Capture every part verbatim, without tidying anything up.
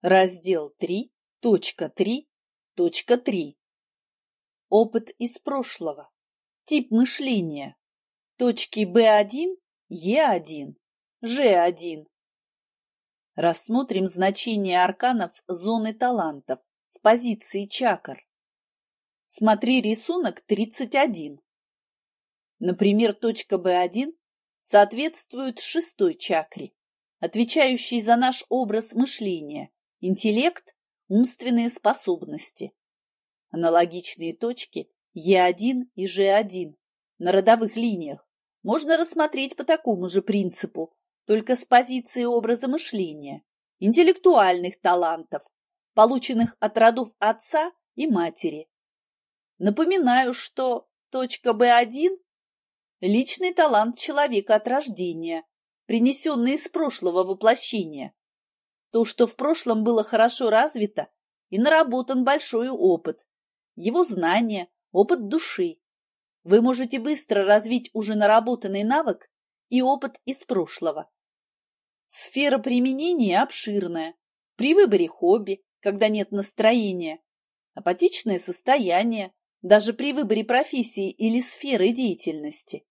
Раздел три, точка три, точка три. Опыт из прошлого. Тип мышления. Точки бэ один, е один, жэ один. Рассмотрим значение арканов зоны талантов с позиции чакр. Смотри рисунок тридцать один. Например, точка бэ один соответствует шестой чакре, отвечающей за наш образ мышления, интеллект, умственные способности. Аналогичные точки е один и жэ один на родовых линиях можно рассмотреть по такому же принципу, только с позиции образа мышления, интеллектуальных талантов, полученных от родов отца и матери. Напоминаю, что точка бэ один – личный талант человека от рождения, принесенный из прошлого воплощения. То, что в прошлом было хорошо развито и наработан большой опыт, его знания, опыт души. Вы можете быстро развить уже наработанный навык и опыт из прошлого. Сфера применения обширная. При выборе хобби, когда нет настроения, апатичное состояние, даже при выборе профессии или сферы деятельности.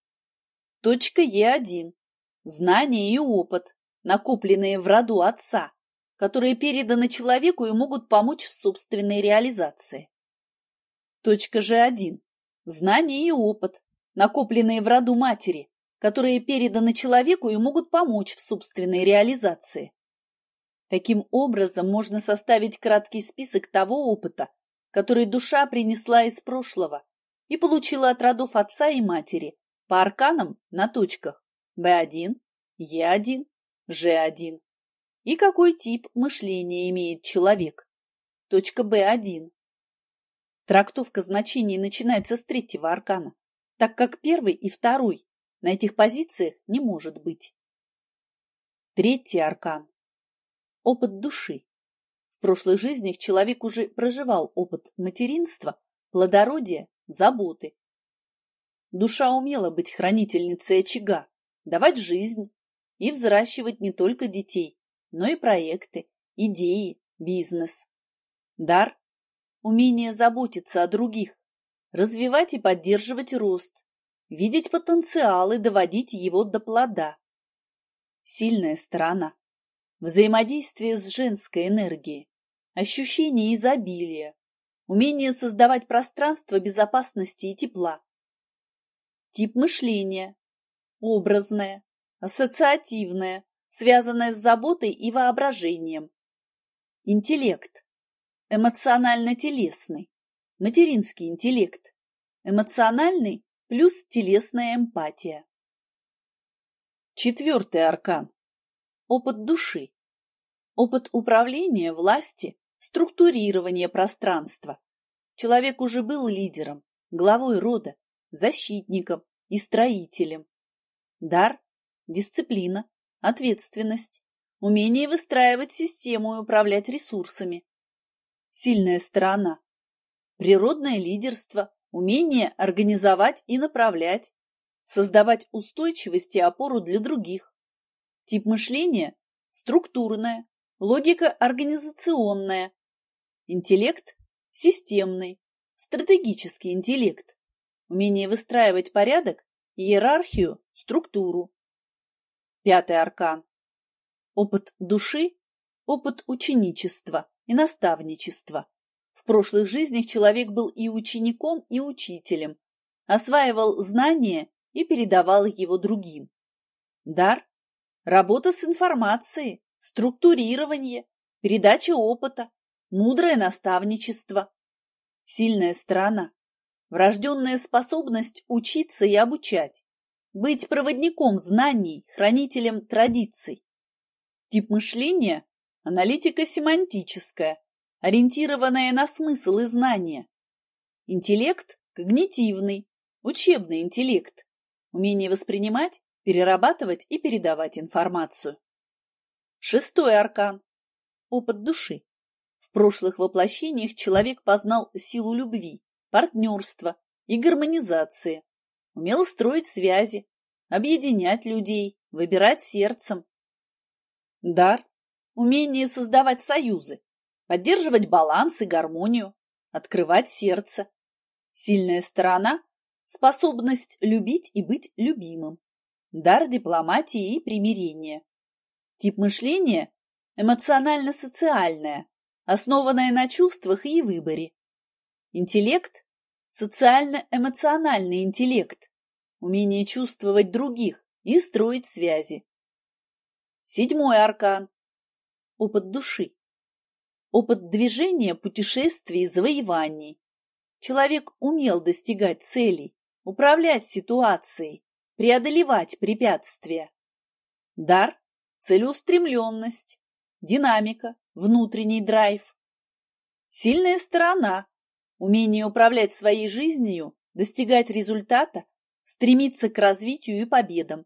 Точка е один. Знания и опыт, накопленные в роду отца, которые переданы человеку и могут помочь в собственной реализации. Точка жэ один. Знания и опыт, накопленные в роду матери, которые переданы человеку и могут помочь в собственной реализации. Таким образом, можно составить краткий список того опыта, который душа принесла из прошлого и получила от родов отца и матери по арканам на точках бэ один, е один, жэ один. И какой тип мышления имеет человек? Точка бэ один. Трактовка значений начинается с третьего аркана, так как первый и второй на этих позициях не может быть. Третий аркан. Опыт души. В прошлых жизнях человек уже проживал опыт материнства, плодородия, заботы. Душа умела быть хранительницей очага, давать жизнь и взращивать не только детей, но и проекты, идеи, бизнес. Дар – умение заботиться о других, развивать и поддерживать рост, видеть потенциал и доводить его до плода. Сильная сторона – взаимодействие с женской энергией, ощущение изобилия, умение создавать пространство безопасности и тепла. Тип мышления – образное, ассоциативное, связанное с заботой и воображением. Интеллект – эмоционально-телесный, материнский интеллект, эмоциональный плюс телесная эмпатия. Четвертый аркан – опыт души, опыт управления, власти, структурирования пространства. Человек уже был лидером, главой рода, защитником и строителем. Дар – дисциплина, ответственность, умение выстраивать систему и управлять ресурсами. Сильная сторона – природное лидерство, умение организовать и направлять, создавать устойчивость и опору для других. Тип мышления – структурное, логика организационная, интеллект – системный, стратегический интеллект, умение выстраивать порядок, иерархию, структуру. Пятый аркан. Опыт души, опыт ученичества и наставничества. В прошлых жизнях человек был и учеником, и учителем, осваивал знания и передавал его другим. Дар – работа с информацией, структурирование, передача опыта, мудрое наставничество. Сильная сторона – врожденная способность учиться и обучать, быть проводником знаний, хранителем традиций. Тип мышления – аналитико-семантическая, ориентированная на смысл и знания. Интеллект – когнитивный, учебный интеллект, умение воспринимать, перерабатывать и передавать информацию. Шестой аркан – опыт души. В прошлых воплощениях человек познал силу любви, партнерства и гармонизации, умел строить связи, объединять людей, выбирать сердцем. Дар – умение создавать союзы, поддерживать баланс и гармонию, открывать сердце. Сильная сторона – способность любить и быть любимым. Дар дипломатии и примирения. Тип мышления – эмоционально-социальное, основанное на чувствах и выборе. Интеллект – социально-эмоциональный интеллект, умение чувствовать других и строить связи. Седьмой аркан – опыт души. Опыт движения, путешествий, завоеваний. Человек умел достигать целей, управлять ситуацией, преодолевать препятствия. Дар – целеустремленность, динамика, внутренний драйв. Сильная сторона – умение управлять своей жизнью, достигать результата, стремиться к развитию и победам.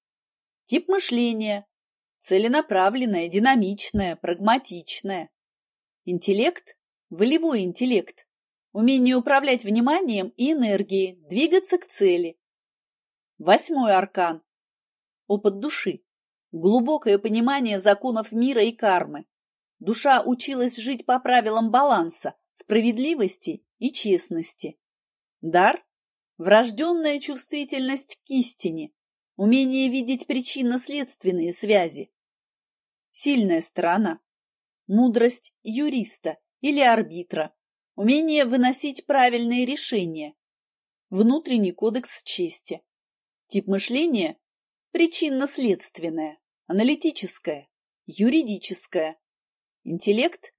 Тип мышления – целенаправленное, динамичное, прагматичное. Интеллект – волевой интеллект, умение управлять вниманием и энергией, двигаться к цели. Восьмой аркан – опыт души, глубокое понимание законов мира и кармы. Душа училась жить по правилам баланса, справедливости и честности. Дар – врожденная чувствительность к истине, умение видеть причинно-следственные связи. Сильная сторона – мудрость юриста или арбитра, умение выносить правильные решения. Внутренний кодекс чести. Тип мышления – причинно-следственное, аналитическое, юридическое. Интеллект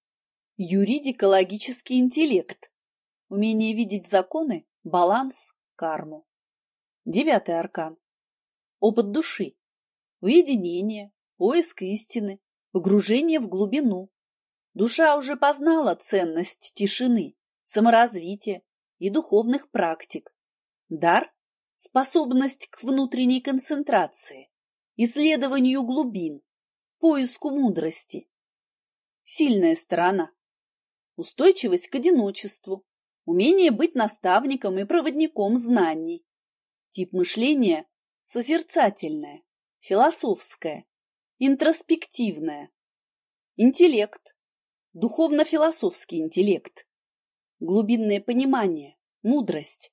– юридико-логический интеллект, умение видеть законы, баланс, карму. Девятый аркан – опыт души, уединение, поиск истины, погружение в глубину. Душа уже познала ценность тишины, саморазвития и духовных практик. Дар – способность к внутренней концентрации, исследованию глубин, поиску мудрости. Сильная сторона – устойчивость к одиночеству, умение быть наставником и проводником знаний. Тип мышления – созерцательное, философское, интроспективное. Интеллект – духовно-философский интеллект, глубинное понимание, мудрость.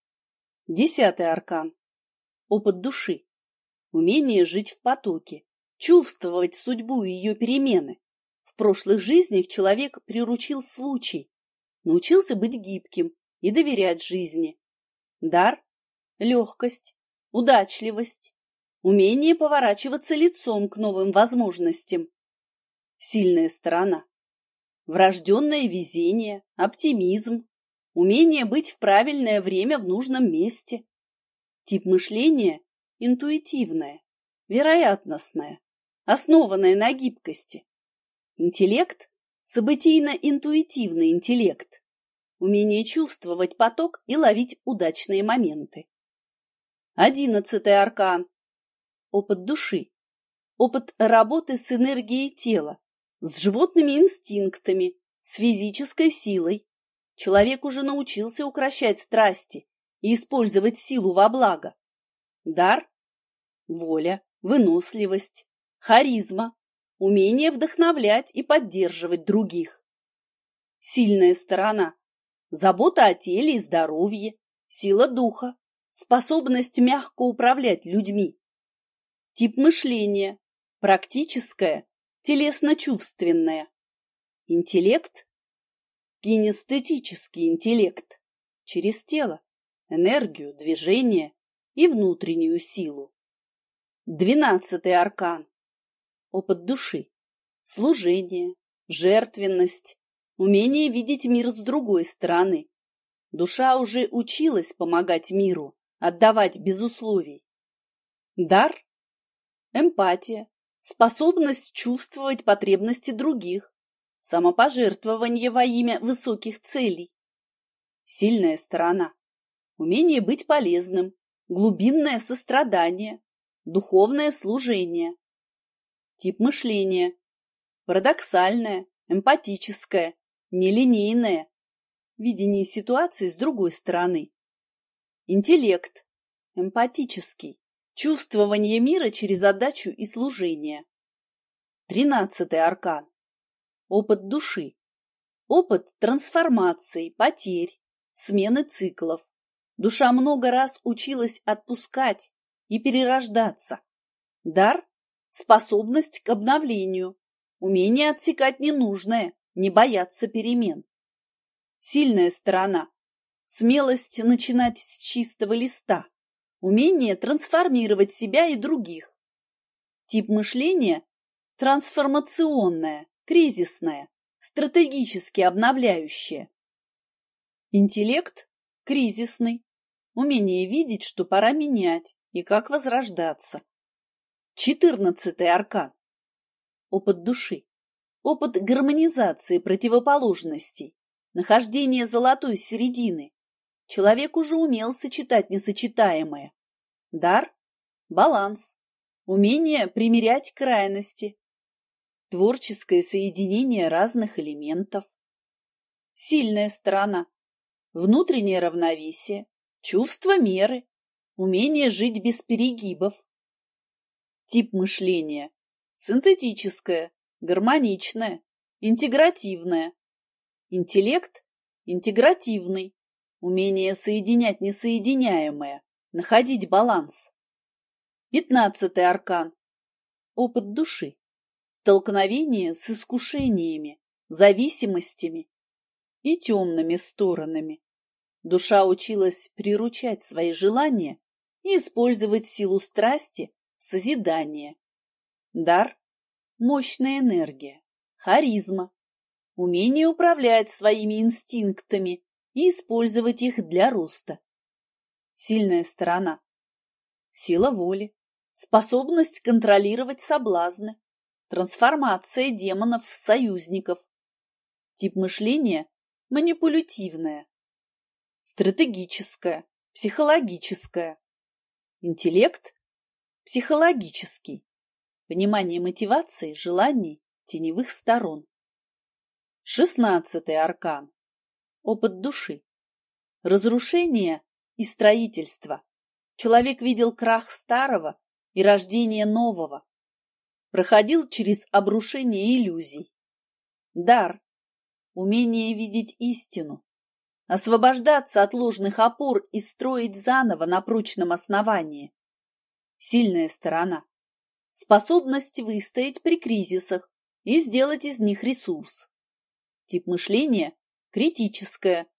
Десятый аркан – опыт души, умение жить в потоке, чувствовать судьбу и ее перемены. В прошлых жизнях человек приручил случай, научился быть гибким и доверять жизни. Дар – легкость, удачливость, умение поворачиваться лицом к новым возможностям. Сильная сторона – врожденное везение, оптимизм, умение быть в правильное время в нужном месте. Тип мышления – интуитивное, вероятностное, основанное на гибкости. Интеллект – событийно-интуитивный интеллект, умение чувствовать поток и ловить удачные моменты. Одиннадцатый аркан – опыт души, опыт работы с энергией тела, с животными инстинктами, с физической силой. Человек уже научился укрощать страсти и использовать силу во благо. Дар – воля, выносливость, харизма, умение вдохновлять и поддерживать других. Сильная сторона – забота о теле и здоровье, сила духа, способность мягко управлять людьми. Тип мышления – практическое, телесно-чувственное. Интеллект – кинестетический интеллект, через тело, энергию, движение и внутреннюю силу. Двенадцатый аркан – опыт души, служение, жертвенность, умение видеть мир с другой стороны. Душа уже училась помогать миру, отдавать без условий. Дар – эмпатия, способность чувствовать потребности других, самопожертвование во имя высоких целей. Сильная сторона – умение быть полезным, глубинное сострадание, духовное служение. Тип мышления – парадоксальное, эмпатическое, нелинейное, видение ситуации с другой стороны. Интеллект – эмпатический, чувствование мира через отдачу и служение. Тринадцатый аркан. Опыт души. Опыт трансформаций, потерь, смены циклов. Душа много раз училась отпускать и перерождаться. Дар – способность к обновлению, умение отсекать ненужное, не бояться перемен. Сильная сторона – смелость начинать с чистого листа, умение трансформировать себя и других. Тип мышления – трансформационное, кризисное, стратегически обновляющее. Интеллект – кризисный, умение видеть, что пора менять и как возрождаться. Четырнадцатый аркан. Опыт души. Опыт гармонизации противоположностей, нахождение золотой середины. Человек уже умел сочетать несочетаемое. Дар – баланс, умение примирять крайности. Творческое соединение разных элементов. Сильная сторона. Внутреннее равновесие, чувство меры, умение жить без перегибов. Тип мышления. Синтетическое, гармоничное, интегративное. Интеллект – интегративный, умение соединять несоединяемое, находить баланс. Пятнадцатый аркан. Опыт души. Столкновение с искушениями, зависимостями и темными сторонами. Душа училась приручать свои желания и использовать силу страсти в созидание. Дар – мощная энергия, харизма, умение управлять своими инстинктами и использовать их для роста. Сильная сторона – сила воли, способность контролировать соблазны, трансформация демонов в союзников. Тип мышления – манипулятивное, стратегическое, психологическое. Интеллект – психологический, понимание мотивации, желаний, теневых сторон. Шестнадцатый аркан. Опыт души. Разрушение и строительство. Человек видел крах старого и рождение нового. Проходил через обрушение иллюзий. Дар – умение видеть истину, освобождаться от ложных опор и строить заново на прочном основании. Сильная сторона – способность выстоять при кризисах и сделать из них ресурс. Тип мышления – критическое,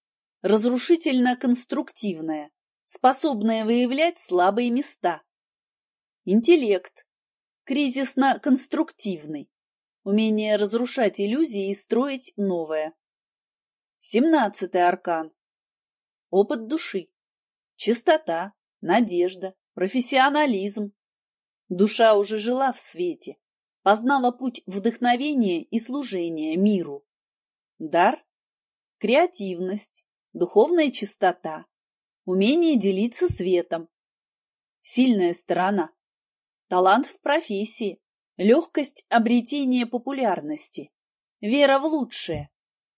разрушительно-конструктивное, способное выявлять слабые места. Интеллект – кризисно-конструктивный, умение разрушать иллюзии и строить новое. Семнадцатый аркан. Опыт души. Чистота, надежда, профессионализм. Душа уже жила в свете, познала путь вдохновения и служения миру. Дар – креативность, духовная чистота, умение делиться светом. Сильная сторона – талант в профессии, легкость обретения популярности, вера в лучшее.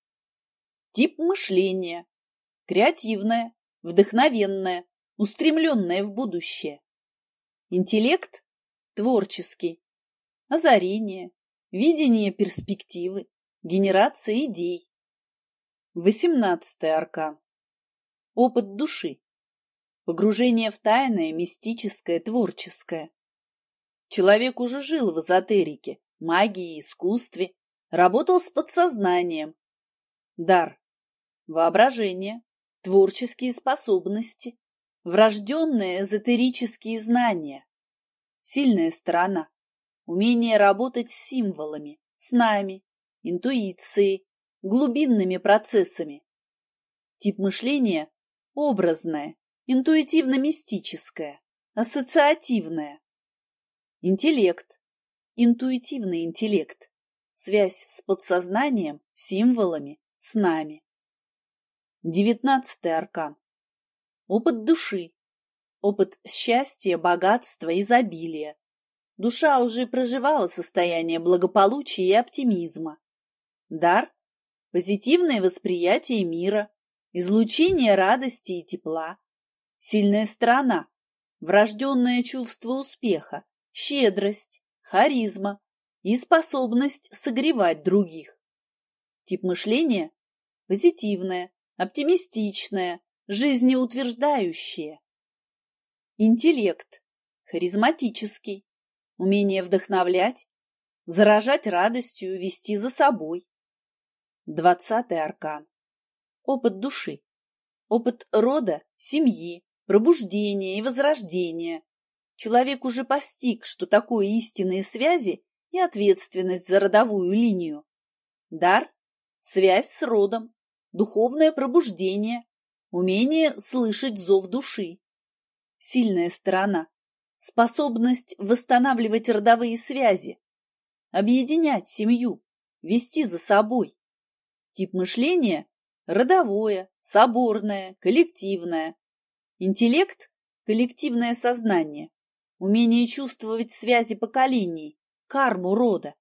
Тип мышления – креативное, вдохновенное, устремленное в будущее. Интеллект – творческий, озарение, видение перспективы, генерация идей. Восемнадцатый аркан. Опыт души. Погружение в тайное, мистическое, творческое. Человек уже жил в эзотерике, магии, искусстве, работал с подсознанием. Дар. Воображение, творческие способности, врожденные эзотерические знания. Сильная сторона. Умение работать с символами, снами, интуицией, глубинными процессами. Тип мышления – образное, интуитивно-мистическое, ассоциативное. Интеллект – интуитивный интеллект, связь с подсознанием, символами, снами. Девятнадцатый аркан. Опыт души, опыт счастья, богатства, изобилия. Душа уже проживала состояние благополучия и оптимизма. Дар – позитивное восприятие мира, излучение радости и тепла. Сильная сторона – врожденное чувство успеха, щедрость, харизма, и способность согревать других. Тип мышления – позитивное, оптимистичное, жизнеутверждающее. Интеллект – харизматический, умение вдохновлять, заражать радостью, вести за собой. Двадцатый аркан. Опыт души. Опыт рода, семьи, пробуждения и возрождения. Человек уже постиг, что такое истинные связи и ответственность за родовую линию. Дар – связь с родом, духовное пробуждение, умение слышать зов души. Сильная сторона – способность восстанавливать родовые связи, объединять семью, вести за собой. Тип мышления – родовое, соборное, коллективное. Интеллект – коллективное сознание, умение чувствовать связи поколений, карму рода.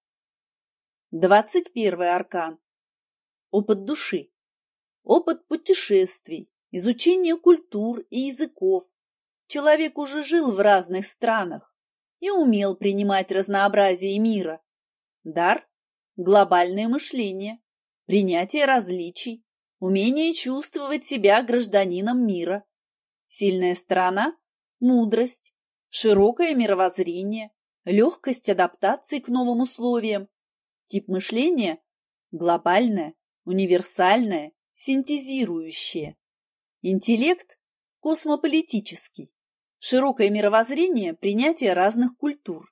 Двадцать первый аркан. Опыт души. Опыт путешествий, изучение культур и языков. Человек уже жил в разных странах и умел принимать разнообразие мира. Дар – глобальное мышление, принятие различий, умение чувствовать себя гражданином мира. Сильная сторона – мудрость, широкое мировоззрение, легкость адаптации к новым условиям. Тип мышления – глобальное, универсальное, синтезирующее. Интеллект – космополитический, широкое мировоззрение, принятие разных культур.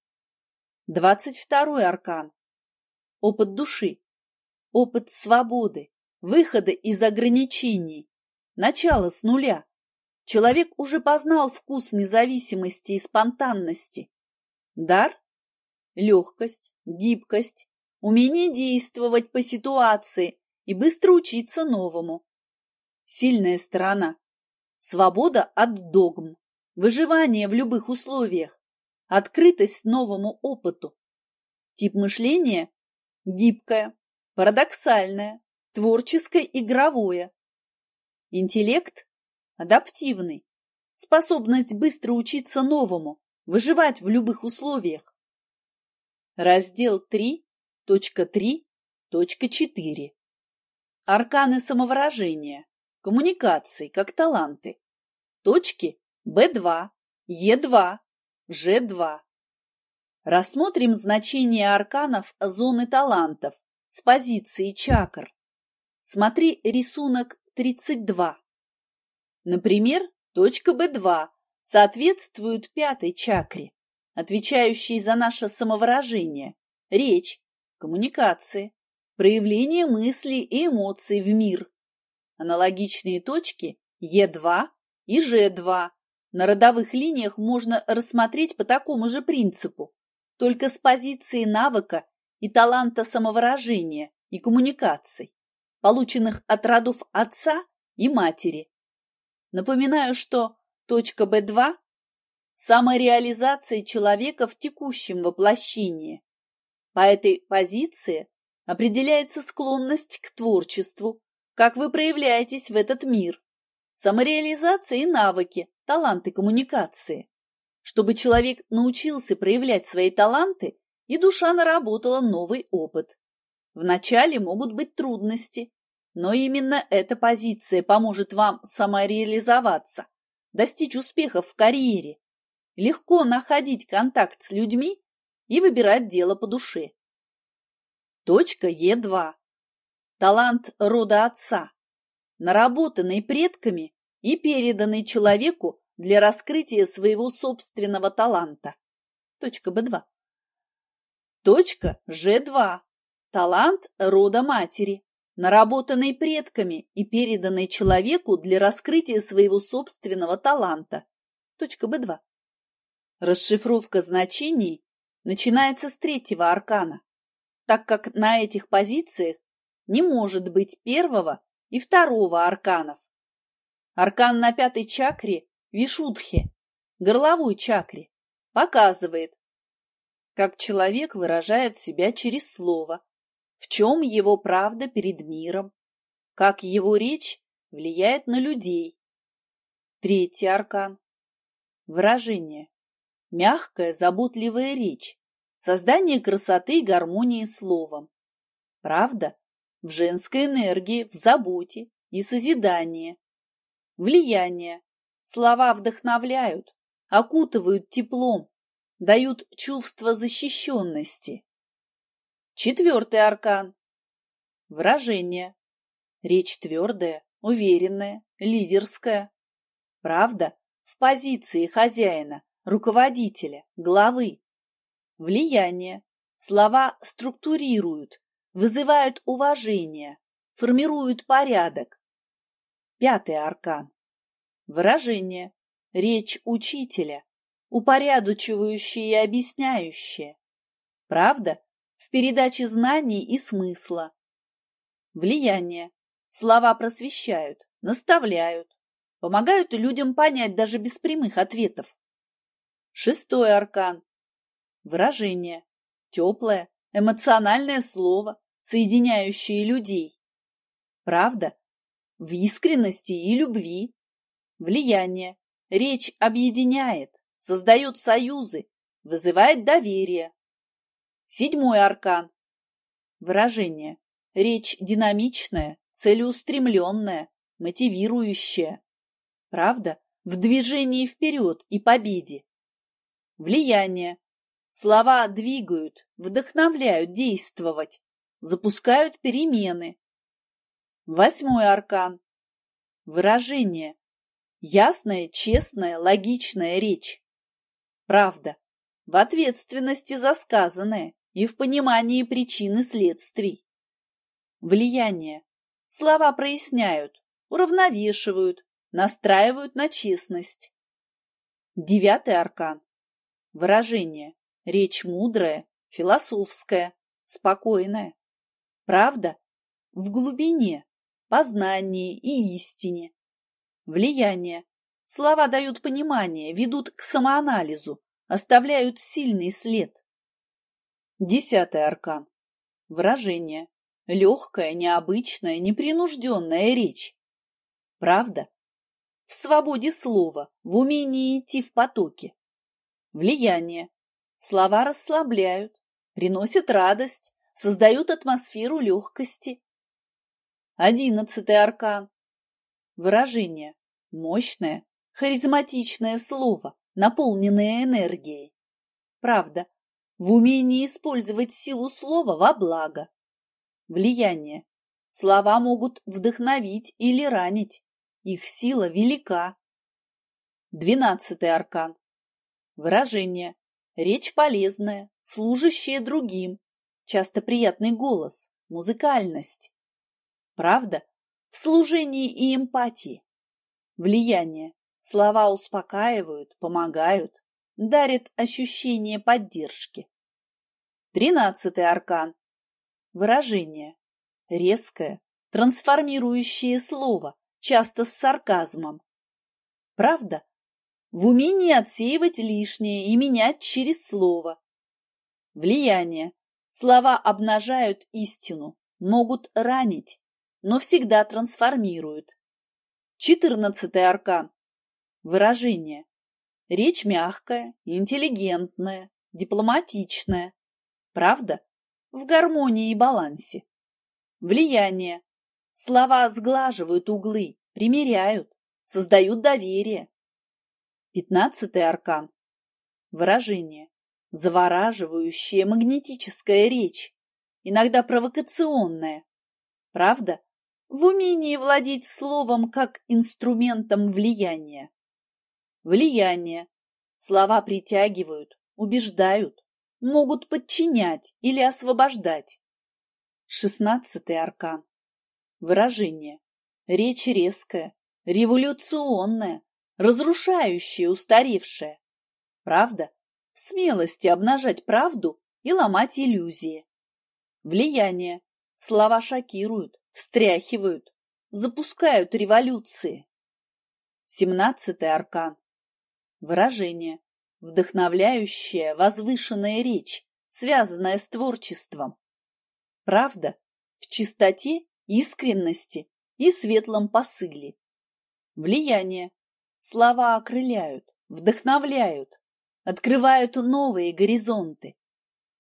Двадцать второй аркан. Опыт души. Опыт свободы, выхода из ограничений, начало с нуля. Человек уже познал вкус независимости и спонтанности. Дар – легкость, гибкость, умение действовать по ситуации и быстро учиться новому. Сильная сторона – свобода от догм, выживание в любых условиях, открытость новому опыту. Тип мышления – гибкое, парадоксальное, творческое, игровое. Интеллект – адаптивный, способность быстро учиться новому, выживать в любых условиях. Раздел три точка три точка четыре. Арканы самовыражения, коммуникации как таланты. Точки бэ два, е два, жэ два. Рассмотрим значение арканов зоны талантов с позиции чакр. Смотри рисунок тридцать два. Например, точка бэ два соответствует пятой чакре, отвечающей за наше самовыражение, речь, коммуникации, проявление мыслей и эмоций в мир. Аналогичные точки е два и жэ два на родовых линиях можно рассмотреть по такому же принципу, только с позиции навыка и таланта самовыражения и коммуникаций, полученных от родов отца и матери. Напоминаю, что точка бэ два – самореализация человека в текущем воплощении. По этой позиции определяется склонность к творчеству, как вы проявляетесь в этот мир, самореализация и навыки, таланты коммуникации. Чтобы человек научился проявлять свои таланты, и душа наработала новый опыт. Вначале могут быть трудности, но именно эта позиция поможет вам самореализоваться, достичь успехов в карьере, легко находить контакт с людьми и выбирать дело по душе. Точка е два. Талант рода отца, наработанный предками и переданный человеку для раскрытия своего собственного таланта. Точка бэ два. Точка жэ два. Талант рода матери, наработанный предками и переданный человеку для раскрытия своего собственного таланта. Точка бэ два. Расшифровка значений начинается с третьего аркана, так как на этих позициях не может быть первого и второго арканов. Аркан на пятой чакре Вишудхи, горловой чакре, показывает, как человек выражает себя через слово, в чем его правда перед миром, как его речь влияет на людей. Третий аркан. Выражение. Мягкая, заботливая речь, Создание красоты и гармонии словом. Правда в женской энергии, в заботе и созидании. Влияние. Слова вдохновляют, окутывают теплом, дают чувство защищенности. Четвертый аркан. Выражение. Речь твердая, уверенная, лидерская. Правда в позиции хозяина, руководителя, главы. Влияние. Слова структурируют, вызывают уважение, формируют порядок. Пятый аркан. Выражение. Речь учителя, упорядочивающая и объясняющая. Правда в передаче знаний и смысла. Влияние. Слова просвещают, наставляют, помогают людям понять даже без прямых ответов. Шестой аркан. Выражение. Теплое, эмоциональное слово, соединяющее людей. Правда в искренности и любви. Влияние. Речь объединяет, создает союзы, вызывает доверие. Седьмой аркан. Выражение. Речь динамичная, целеустремленная, мотивирующая. Правда в движении вперед и победе. Влияние. Слова двигают, вдохновляют действовать, запускают перемены. Восьмой аркан. Выражение. Ясная, честная, логичная речь. Правда в ответственности за сказанное и в понимании причин и следствий. Влияние. Слова проясняют, уравновешивают, настраивают на честность. Девятый аркан. Выражение. Речь мудрая, философская, спокойная. Правда в глубине, познании и истине. Влияние. Слова дают понимание, ведут к самоанализу, оставляют сильный след. Десятый аркан. Выражение. Легкая, необычная, непринужденная речь. Правда в свободе слова, в умении идти в потоке. Влияние. Слова расслабляют, приносят радость, создают атмосферу легкости. Одиннадцатый аркан. Выражение. Мощное, харизматичное слово, наполненное энергией. Правда в умении использовать силу слова во благо. Влияние. Слова могут вдохновить или ранить. Их сила велика. Двенадцатый аркан. Выражение. Речь полезная, служащая другим. Часто приятный голос, музыкальность. Правда в служении и эмпатии. Влияние. Слова успокаивают, помогают, дарят ощущение поддержки. Тринадцатый аркан. Выражение. Резкое, трансформирующее слово, часто с сарказмом. Правда в умении отсеивать лишнее и менять через слово. Влияние. Слова обнажают истину, могут ранить, но всегда трансформируют. Четырнадцатый аркан. Выражение. Речь мягкая, интеллигентная, дипломатичная. Правда в гармонии и балансе. Влияние. Слова сглаживают углы, примиряют, создают доверие. Пятнадцатый аркан. Выражение. Завораживающая магнетическая речь, иногда провокационная. Правда в умении владеть словом как инструментом влияния. Влияние. Слова притягивают, убеждают, могут подчинять или освобождать. Шестнадцатый аркан. Выражение. Речь резкая, революционная, разрушающая устаревшая. Правда в смелости обнажать правду и ломать иллюзии. Влияние. Слова шокируют, встряхивают, запускают революции. Семнадцатый аркан. Выражение. Вдохновляющая, возвышенная речь, связанная с творчеством. Правда в чистоте, искренности и светлом посыле. Влияние. Слова окрыляют, вдохновляют, открывают новые горизонты.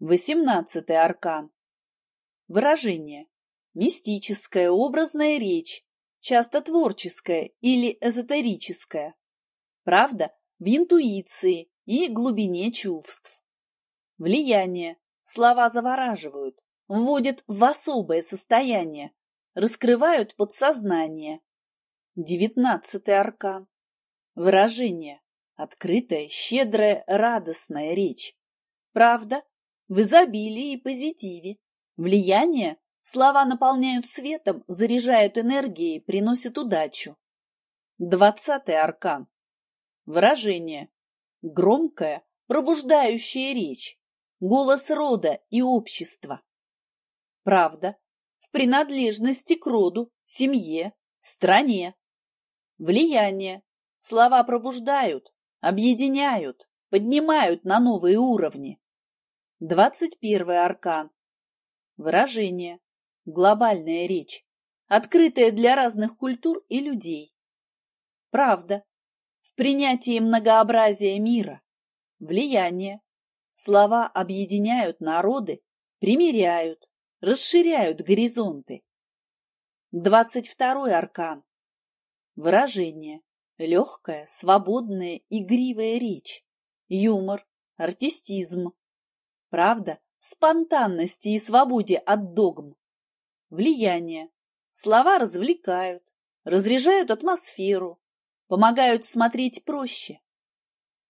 Восемнадцатый аркан. Выражение. Мистическая образная речь, часто творческая или эзотерическая. Правда в интуиции и глубине чувств. Влияние. Слова завораживают, вводят в особое состояние, раскрывают подсознание. Девятнадцатый аркан. Выражение. Открытая, щедрая, радостная речь. Правда в изобилии и позитиве. Влияние. Слова наполняют светом, заряжают энергией, приносят удачу. Двадцатый аркан. Выражение. Громкая, пробуждающая речь. Голос рода и общества. Правда в принадлежности к роду, семье, стране. Влияние. Слова пробуждают, объединяют, поднимают на новые уровни. Двадцать первый аркан. Выражение. Глобальная речь, открытая для разных культур и людей. Правда в принятии многообразия мира. Влияние. Слова объединяют народы, примиряют, расширяют горизонты. Двадцать второй аркан. Выражение. Легкая, свободная, игривая речь, юмор, артистизм. Правда в спонтанности и свободе от догм. Влияние. Слова развлекают, разряжают атмосферу, помогают смотреть проще,